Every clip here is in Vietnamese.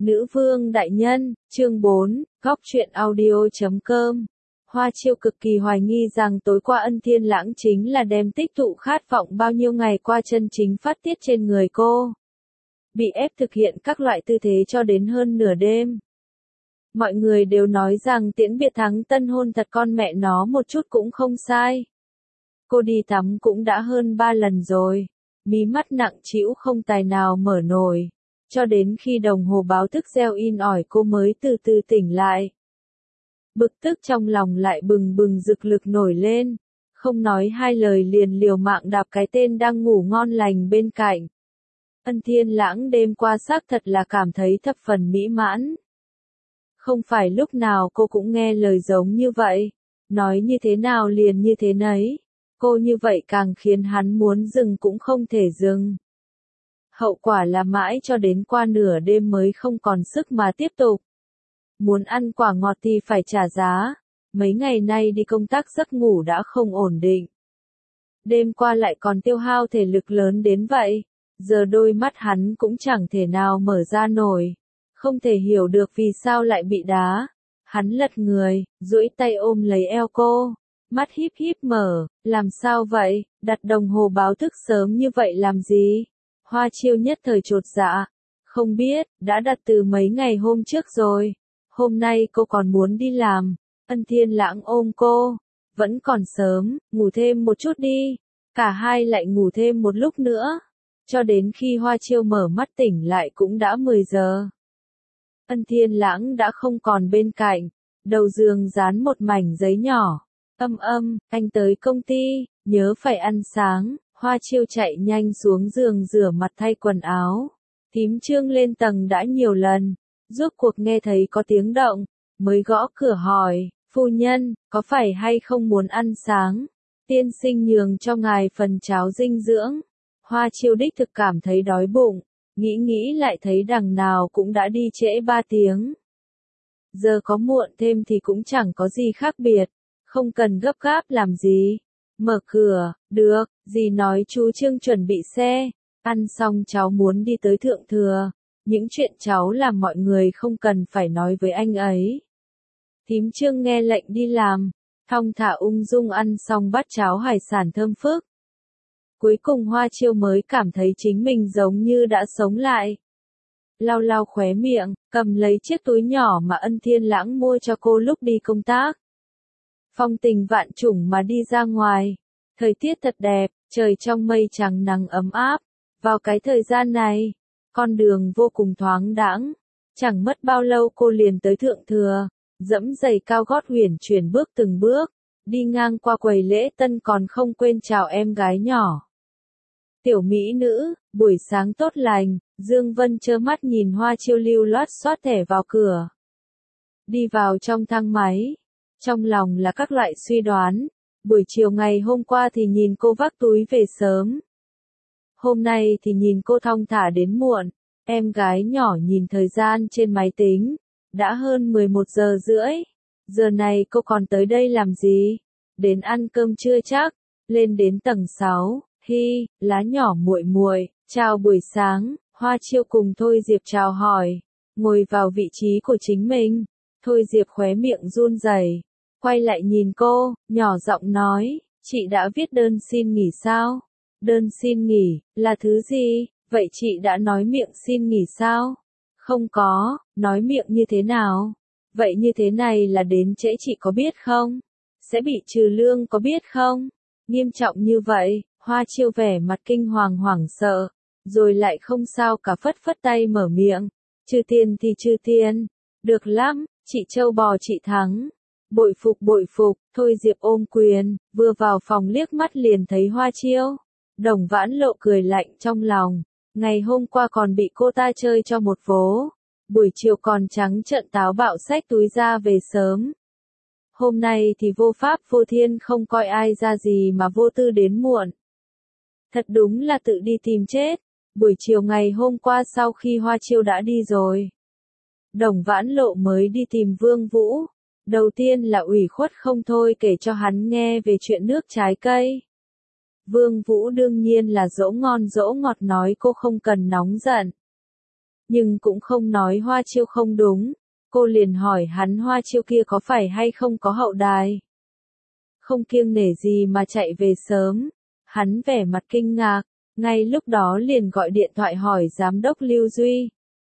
Nữ vương đại nhân, chương 4, góc truyện audio.com. Hoa Chiêu cực kỳ hoài nghi rằng tối qua Ân Thiên Lãng chính là đem tích tụ khát vọng bao nhiêu ngày qua chân chính phát tiết trên người cô. Bị ép thực hiện các loại tư thế cho đến hơn nửa đêm. Mọi người đều nói rằng tiễn biệt thắng tân hôn thật con mẹ nó một chút cũng không sai. Cô đi tắm cũng đã hơn 3 lần rồi. Mí mắt nặng trĩu không tài nào mở nổi. Cho đến khi đồng hồ báo thức reo in ỏi cô mới từ từ tỉnh lại. Bực tức trong lòng lại bừng bừng rực lực nổi lên. Không nói hai lời liền liều mạng đạp cái tên đang ngủ ngon lành bên cạnh. Ân Thiên Lãng đêm qua xác thật là cảm thấy thập phần mỹ mãn. Không phải lúc nào cô cũng nghe lời giống như vậy. Nói như thế nào liền như thế nấy. Cô như vậy càng khiến hắn muốn dừng cũng không thể dừng. Hậu quả là mãi cho đến qua nửa đêm mới không còn sức mà tiếp tục. Muốn ăn quả ngọt thì phải trả giá. Mấy ngày nay đi công tác giấc ngủ đã không ổn định. Đêm qua lại còn tiêu hao thể lực lớn đến vậy. Giờ đôi mắt hắn cũng chẳng thể nào mở ra nổi. Không thể hiểu được vì sao lại bị đá. Hắn lật người, duỗi tay ôm lấy eo cô. Mắt híp híp mở, làm sao vậy, đặt đồng hồ báo thức sớm như vậy làm gì? Hoa Chiêu nhất thời chột dạ. Không biết, đã đặt từ mấy ngày hôm trước rồi. Hôm nay cô còn muốn đi làm. Ân Thiên Lãng ôm cô. Vẫn còn sớm, ngủ thêm một chút đi. Cả hai lại ngủ thêm một lúc nữa. Cho đến khi Hoa Chiêu mở mắt tỉnh lại cũng đã 10 giờ. Ân Thiên Lãng đã không còn bên cạnh. Đầu giường dán một mảnh giấy nhỏ. Anh tới công ty, nhớ phải ăn sáng. Hoa Chiêu chạy nhanh xuống giường rửa mặt thay quần áo. Thím Trương lên tầng đã nhiều lần. Rốt cuộc nghe thấy có tiếng động, mới gõ cửa hỏi, phu nhân, có phải hay không muốn ăn sáng? Tiên sinh nhường cho ngài phần cháo dinh dưỡng. Hoa Chiêu đích thực cảm thấy đói bụng, nghĩ lại thấy đằng nào cũng đã đi trễ 3 tiếng. Giờ có muộn thêm thì cũng chẳng có gì khác biệt, không cần gấp gáp làm gì. Mở cửa, được, dì nói chú Trương chuẩn bị xe, ăn xong cháu muốn đi tới Thượng Thừa. Những chuyện cháu làm mọi người không cần phải nói với anh ấy. Thím Trương nghe lệnh đi làm, thong thả ung dung ăn xong bát cháo hải sản thơm phức. Cuối cùng Hoa Chiêu mới cảm thấy chính mình giống như đã sống lại. Lau khóe miệng, cầm lấy chiếc túi nhỏ mà Ân Thiên Lãng mua cho cô lúc đi công tác. Phong tình vạn trùng mà đi ra ngoài. Thời tiết thật đẹp, trời trong mây trắng nắng ấm áp. Vào cái thời gian này, con đường vô cùng thoáng đãng. Chẳng mất bao lâu cô liền tới Thượng Thừa, dẫm giày cao gót huyền chuyển bước từng bước, đi ngang qua quầy lễ tân còn không quên chào em gái nhỏ. Tiểu mỹ nữ, buổi sáng tốt lành, Dương Vân trơ mắt nhìn Hoa Chiêu lưu loát xoát thẻ vào cửa. Đi vào trong thang máy, trong lòng là các loại suy đoán, buổi chiều ngày hôm qua thì nhìn cô vác túi về sớm. Hôm nay thì nhìn cô thong thả đến muộn, em gái nhỏ nhìn thời gian trên máy tính, đã hơn 11 giờ rưỡi, giờ này cô còn tới đây làm gì? Đến ăn cơm trưa chắc, lên đến tầng 6, hi, lá nhỏ muội muội, chào buổi sáng, Hoa Chiêu cùng Thôi Diệp chào hỏi, ngồi vào vị trí của chính mình, Thôi Diệp khóe miệng run rẩy, quay lại nhìn cô, nhỏ giọng nói, chị đã viết đơn xin nghỉ sao? Đơn xin nghỉ, là thứ gì? Vậy chị đã nói miệng xin nghỉ sao? Không có, nói miệng như thế nào? Vậy như thế này là đến trễ chị có biết không? Sẽ bị trừ lương có biết không? Nghiêm trọng như vậy, Hoa Chiêu vẻ mặt kinh hoàng hoảng sợ, rồi lại không sao cả phất tay mở miệng. Trừ tiền thì trừ tiền. Được lắm, chị trâu bò chị thắng. Bội phục, Thôi Diệp ôm quyền, vừa vào phòng liếc mắt liền thấy Hoa Chiêu. Đồng Vãn Lộ cười lạnh trong lòng, ngày hôm qua còn bị cô ta chơi cho một vố, buổi chiều còn trắng trợn táo bạo xách túi ra về sớm. Hôm nay thì vô pháp vô thiên không coi ai ra gì mà vô tư đến muộn. Thật đúng là tự đi tìm chết, buổi chiều ngày hôm qua sau khi Hoa Chiêu đã đi rồi. Đồng Vãn Lộ mới đi tìm Vương Vũ, đầu tiên là ủy khuất không thôi kể cho hắn nghe về chuyện nước trái cây. Vương Vũ đương nhiên là dỗ ngon dỗ ngọt nói cô không cần nóng giận. nhưng cũng không nói Hoa Chiêu không đúng. Cô liền hỏi hắn Hoa Chiêu kia có phải hay không có hậu đài. Không kiêng nể gì mà chạy về sớm. Hắn vẻ mặt kinh ngạc, ngay lúc đó liền gọi điện thoại hỏi giám đốc Lưu Duy.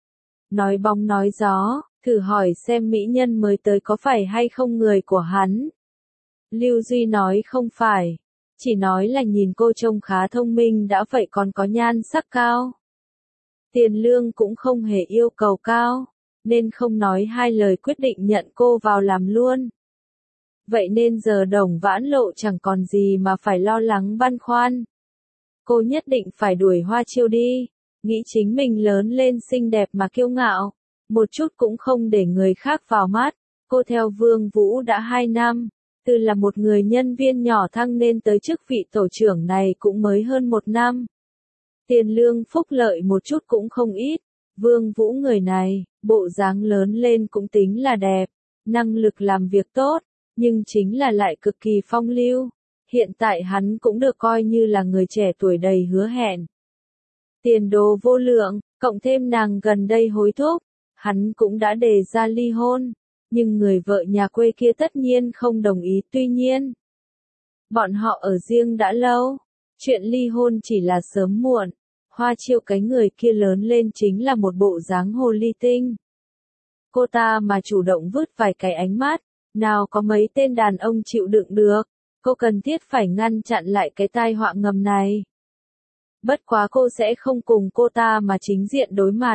Nói bóng nói gió, thử hỏi xem mỹ nhân mới tới có phải hay không người của hắn. Lưu Duy nói không phải, chỉ nói là nhìn cô trông khá thông minh đã vậy còn có nhan sắc cao. Tiền lương cũng không hề yêu cầu cao, nên không nói hai lời quyết định nhận cô vào làm luôn. Vậy nên giờ Đồng Vãn Lộ chẳng còn gì mà phải lo lắng băn khoăn. Cô nhất định phải đuổi Hoa Chiêu đi, nghĩ chính mình lớn lên xinh đẹp mà kiêu ngạo, một chút cũng không để người khác vào mắt. Cô theo Vương Vũ đã 2 năm, từ là một người nhân viên nhỏ thăng lên tới chức vị tổ trưởng này cũng mới hơn 1 năm. Tiền lương phúc lợi một chút cũng không ít. Vương Vũ người này, bộ dáng lớn lên cũng tính là đẹp, năng lực làm việc tốt, nhưng chính là lại cực kỳ phong lưu. Hiện tại hắn cũng được coi như là người trẻ tuổi đầy hứa hẹn. Tiền đồ vô lượng, cộng thêm nàng gần đây hối thúc, hắn cũng đã đề ra ly hôn, nhưng người vợ nhà quê kia tất nhiên không đồng ý. Tuy nhiên, bọn họ ở riêng đã lâu, chuyện ly hôn chỉ là sớm muộn. Hoa Chiêu cái người kia lớn lên chính là một bộ dáng hồ ly tinh. Cô ta mà chủ động vứt vài cái ánh mắt, nào có mấy tên đàn ông chịu đựng được. Cô cần thiết phải ngăn chặn lại cái tai họa ngầm này. Bất quá cô sẽ không cùng cô ta mà chính diện đối mặt.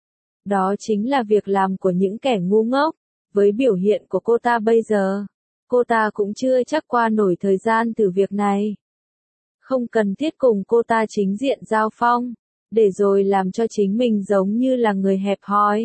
Đó chính là việc làm của những kẻ ngu ngốc. Với biểu hiện của cô ta bây giờ, cô ta cũng chưa chắc qua nổi thời gian từ việc này. Không cần thiết cùng cô ta chính diện giao phong, để rồi làm cho chính mình giống như là người hẹp hòi.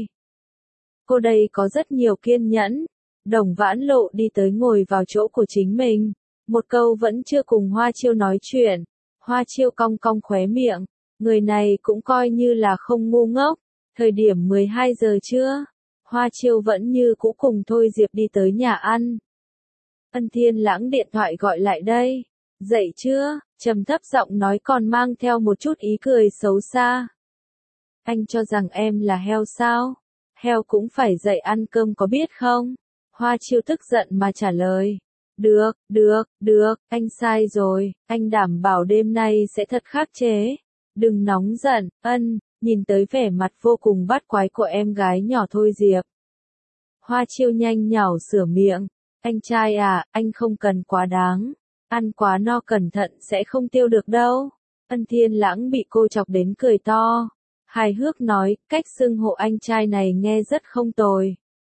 Cô đây có rất nhiều kiên nhẫn. Đồng Vãn Lộ đi tới ngồi vào chỗ của chính mình. Một câu vẫn chưa cùng Hoa Chiêu nói chuyện. Hoa Chiêu cong cong khóe miệng. Người này cũng coi như là không ngu ngốc. Thời điểm 12 giờ trưa, Hoa Chiêu vẫn như cũ cùng Thôi Diệp đi tới nhà ăn. Ân Thiên Lãng điện thoại gọi lại đây. Dậy chưa? Trầm thấp giọng nói còn mang theo một chút ý cười xấu xa. Anh cho rằng em là heo sao? Heo cũng phải dậy ăn cơm có biết không? Hoa Chiêu tức giận mà trả lời. Được, anh sai rồi, anh đảm bảo đêm nay sẽ thật khắc chế. Đừng nóng giận, nhìn tới vẻ mặt vô cùng bắt quái của em gái nhỏ Thôi Diệp. Hoa Chiêu nhanh nhảu sửa miệng. Anh trai à, anh không cần quá đáng. Ăn quá no cẩn thận sẽ không tiêu được đâu. Ân Thiên Lãng bị cô chọc đến cười to. Hài hước nói, cách xưng hộ anh trai này nghe rất không tồi.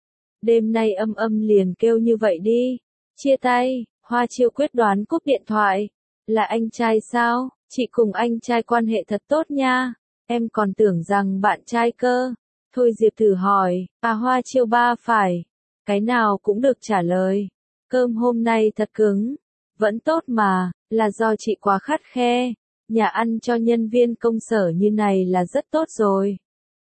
Đêm nay liền kêu như vậy đi. Chia tay, Hoa Chiêu quyết đoán cúp điện thoại. Là anh trai sao? Chị cùng anh trai quan hệ thật tốt nha. Em còn tưởng rằng bạn trai cơ. Thôi Diệp thử hỏi, Hoa Chiêu ba phải. Cái nào cũng được trả lời. Cơm hôm nay thật cứng. Vẫn tốt mà, là do chị quá khắt khe. Nhà ăn cho nhân viên công sở như này là rất tốt rồi.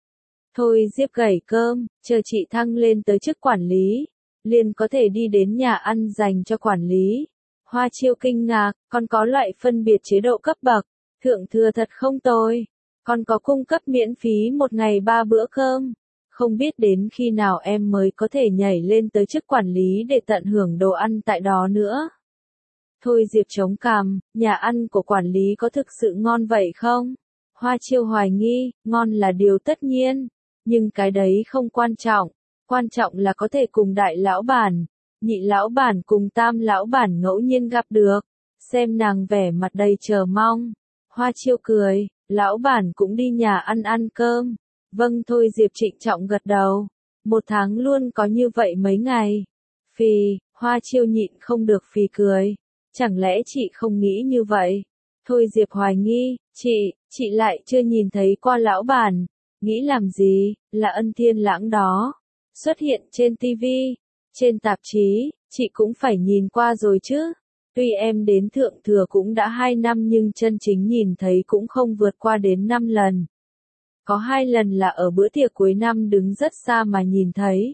Thôi Diệp gẩy cơm, chờ chị thăng lên tới chức quản lý, liền có thể đi đến nhà ăn dành cho quản lý. Hoa Chiêu kinh ngạc, còn có loại phân biệt chế độ cấp bậc, thượng thừa thật không tồi. Còn có cung cấp miễn phí một ngày 3 bữa cơm. Không biết đến khi nào em mới có thể nhảy lên tới chức quản lý để tận hưởng đồ ăn tại đó nữa. Thôi Diệp chống cằm, nhà ăn của quản lý có thực sự ngon vậy không? Hoa Chiêu hoài nghi, ngon là điều tất nhiên, nhưng cái đấy không quan trọng là có thể cùng đại lão bản, nhị lão bản cùng tam lão bản ngẫu nhiên gặp được, xem nàng vẻ mặt đầy chờ mong. Hoa Chiêu cười, lão bản cũng đi nhà ăn ăn cơm. Vâng Thôi Diệp trịnh trọng gật đầu, 1 tháng luôn có như vậy mấy ngày. Phì, Hoa Chiêu nhịn không được phì cười. Chẳng lẽ chị không nghĩ như vậy? Thôi Diệp hoài nghi, chị lại chưa nhìn thấy qua lão bản. Nghĩ làm gì, là Ân Thiên Lãng đó. Xuất hiện trên TV, trên tạp chí, chị cũng phải nhìn qua rồi chứ. Tuy em đến thượng thừa cũng đã 2 năm nhưng chân chính nhìn thấy cũng không vượt qua đến 5 lần. Có 2 lần là ở bữa tiệc cuối năm đứng rất xa mà nhìn thấy.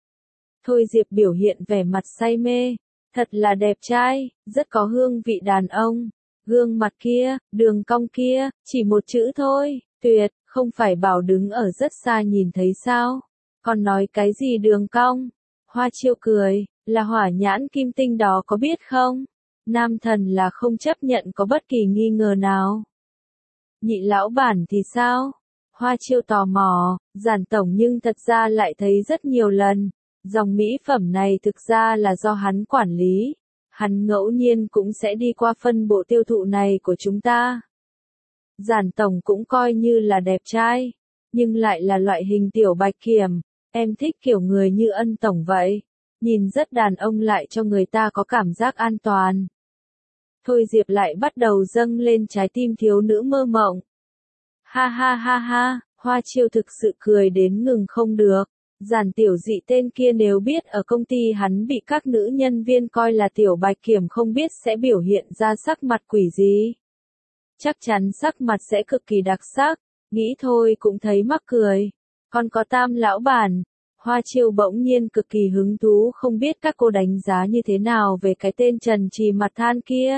Thôi Diệp biểu hiện vẻ mặt say mê. Thật là đẹp trai, rất có hương vị đàn ông. Gương mặt kia, đường cong kia, chỉ một chữ thôi, tuyệt, Không phải bảo đứng ở rất xa nhìn thấy sao? Còn nói cái gì đường cong? Hoa Chiêu cười, là hỏa nhãn kim tinh đó có biết không? Nam thần là không chấp nhận có bất kỳ nghi ngờ nào. Nhị lão bản thì sao? Hoa Chiêu tò mò, Giản tổng nhưng thật ra lại thấy rất nhiều lần. Dòng mỹ phẩm này thực ra là do hắn quản lý. Hắn ngẫu nhiên cũng sẽ đi qua phân bộ tiêu thụ này của chúng ta. Giản tổng cũng coi như là đẹp trai, nhưng lại là loại hình tiểu bạch kiểm. Em thích kiểu người như Ân tổng vậy. Nhìn rất đàn ông lại cho người ta có cảm giác an toàn. Thôi Diệp lại bắt đầu dâng lên trái tim thiếu nữ mơ mộng. Ha ha ha ha, Hoa Chiêu thực sự cười đến ngừng không được. Giản tiểu dị tên kia nếu biết ở công ty hắn bị các nữ nhân viên coi là tiểu bạch kiểm không biết sẽ biểu hiện ra sắc mặt quỷ gì. Chắc chắn sắc mặt sẽ cực kỳ đặc sắc, nghĩ thôi cũng thấy mắc cười. Còn có Tam lão bản, Hoa Chiêu bỗng nhiên cực kỳ hứng thú không biết các cô đánh giá như thế nào về cái tên trần trì mặt than kia.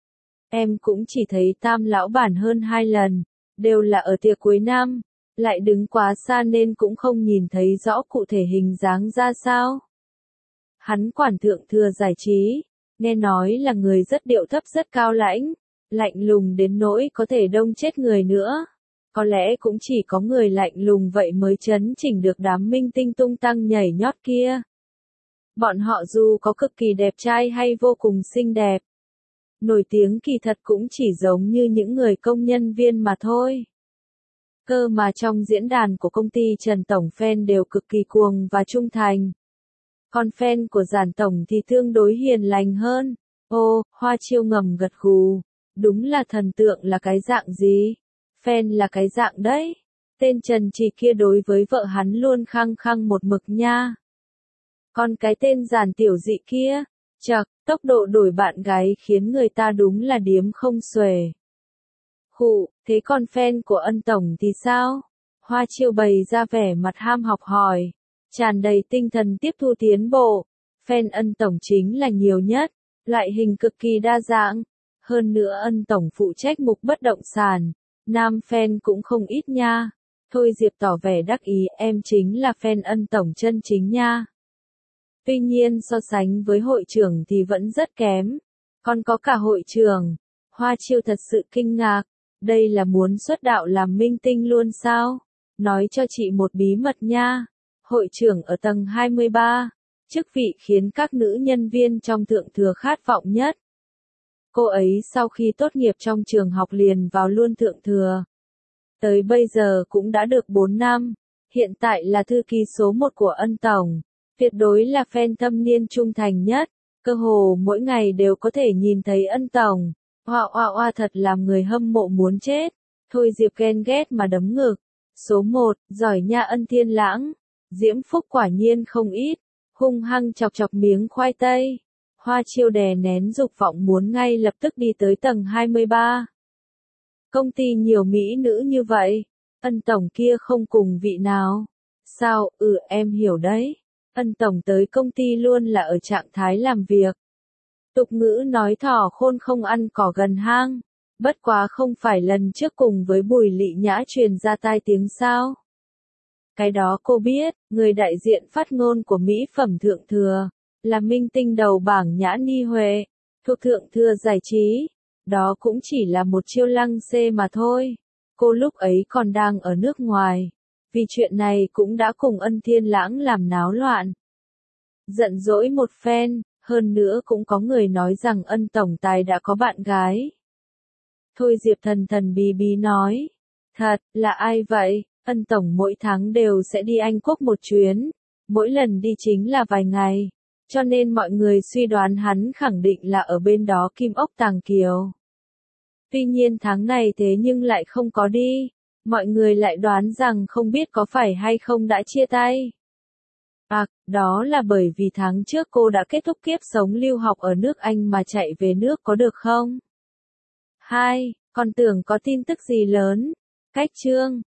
Em cũng chỉ thấy Tam lão bản hơn 2 lần, đều là ở tiệc cuối năm, lại đứng quá xa nên cũng không nhìn thấy rõ cụ thể hình dáng ra sao. Hắn quản thượng thừa giải trí, nghe nói là người rất điệu thấp rất cao lãnh, lạnh lùng đến nỗi có thể đông chết người nữa. Có lẽ cũng chỉ có người lạnh lùng vậy mới chấn chỉnh được đám minh tinh tung tăng nhảy nhót kia. Bọn họ dù có cực kỳ đẹp trai hay vô cùng xinh đẹp, nổi tiếng kỳ thật cũng chỉ giống như những người công nhân viên mà thôi. Cơ mà trong diễn đàn của công ty Trần Tổng fan đều cực kỳ cuồng và trung thành. Còn fan của Giản Tổng thì tương đối hiền lành hơn. Ô, Hoa Chiêu ngầm gật gù. Đúng là thần tượng là cái dạng gì? Fan là cái dạng đấy. Tên Trần Trì kia đối với vợ hắn luôn khăng khăng một mực nha. Còn cái tên Giản tiểu dị kia, chậc, tốc độ đổi bạn gái khiến người ta đúng là điếm không xuể. Khụ, thế còn fan của Ân tổng thì sao? Hoa Chiêu bày ra vẻ mặt ham học hỏi, tràn đầy tinh thần tiếp thu tiến bộ. Fan Ân tổng chính là nhiều nhất, loại hình cực kỳ đa dạng. Hơn nữa Ân tổng phụ trách mục bất động sản, nam fan cũng không ít nha. Thôi Diệp tỏ vẻ đắc ý, em chính là fan Ân tổng chân chính nha. Tuy nhiên so sánh với hội trưởng thì vẫn rất kém. Còn có cả hội trưởng. Hoa Chiêu thật sự kinh ngạc. Đây là muốn xuất đạo làm minh tinh luôn sao? Nói cho chị một bí mật nha. Hội trưởng ở tầng 23. Chức vị khiến các nữ nhân viên trong thượng thừa khát vọng nhất. Cô ấy sau khi tốt nghiệp trong trường học liền vào luôn thượng thừa. Tới bây giờ cũng đã được 4 năm. Hiện tại là thư ký số 1 của Ân tổng. Tuyệt đối là fan thâm niên trung thành nhất, cơ hồ mỗi ngày đều có thể nhìn thấy Ân tổng. Oa oa oa thật làm người hâm mộ muốn chết. Thôi Diệp ghen ghét mà đấm ngực. Số 1, giỏi nha Ân Thiên Lãng. Diễm phúc quả nhiên không ít. Hung hăng chọc chọc miếng khoai tây. Hoa Chiêu đè nén dục vọng muốn ngay lập tức đi tới tầng 23. Công ty nhiều mỹ nữ như vậy. Ân tổng kia không cùng vị nào. Sao, em hiểu đấy. Ân tổng tới công ty luôn là ở trạng thái làm việc. Tục ngữ nói thỏ khôn không ăn cỏ gần hang. Bất quá không phải lần trước cùng với Bùi Lị Nhã truyền ra tai tiếng sao. Cái đó cô biết, người đại diện phát ngôn của mỹ phẩm thượng thừa, là minh tinh đầu bảng Nhã Ni Huệ, thuộc thượng thừa giải trí. Đó cũng chỉ là một chiêu lăng xê mà thôi. Cô lúc ấy còn đang ở nước ngoài. Vì chuyện này cũng đã cùng Ân Thiên Lãng làm náo loạn. Giận dỗi một phen, hơn nữa cũng có người nói rằng Ân tổng tài đã có bạn gái. Thôi Diệp thần thần bí bí nói. Thật, là ai vậy? Ân tổng mỗi tháng đều sẽ đi Anh Quốc một chuyến. Mỗi lần đi chính là vài ngày. Cho nên mọi người suy đoán hắn khẳng định là ở bên đó Kim Ốc Tàng Kiều. Tuy nhiên tháng này thế nhưng lại không có đi. Mọi người lại đoán rằng không biết có phải hay không đã chia tay. Đó là bởi vì tháng trước cô đã kết thúc kiếp sống lưu học ở nước Anh mà chạy về nước có được không? 2. Còn tưởng có tin tức gì lớn. Cách chương.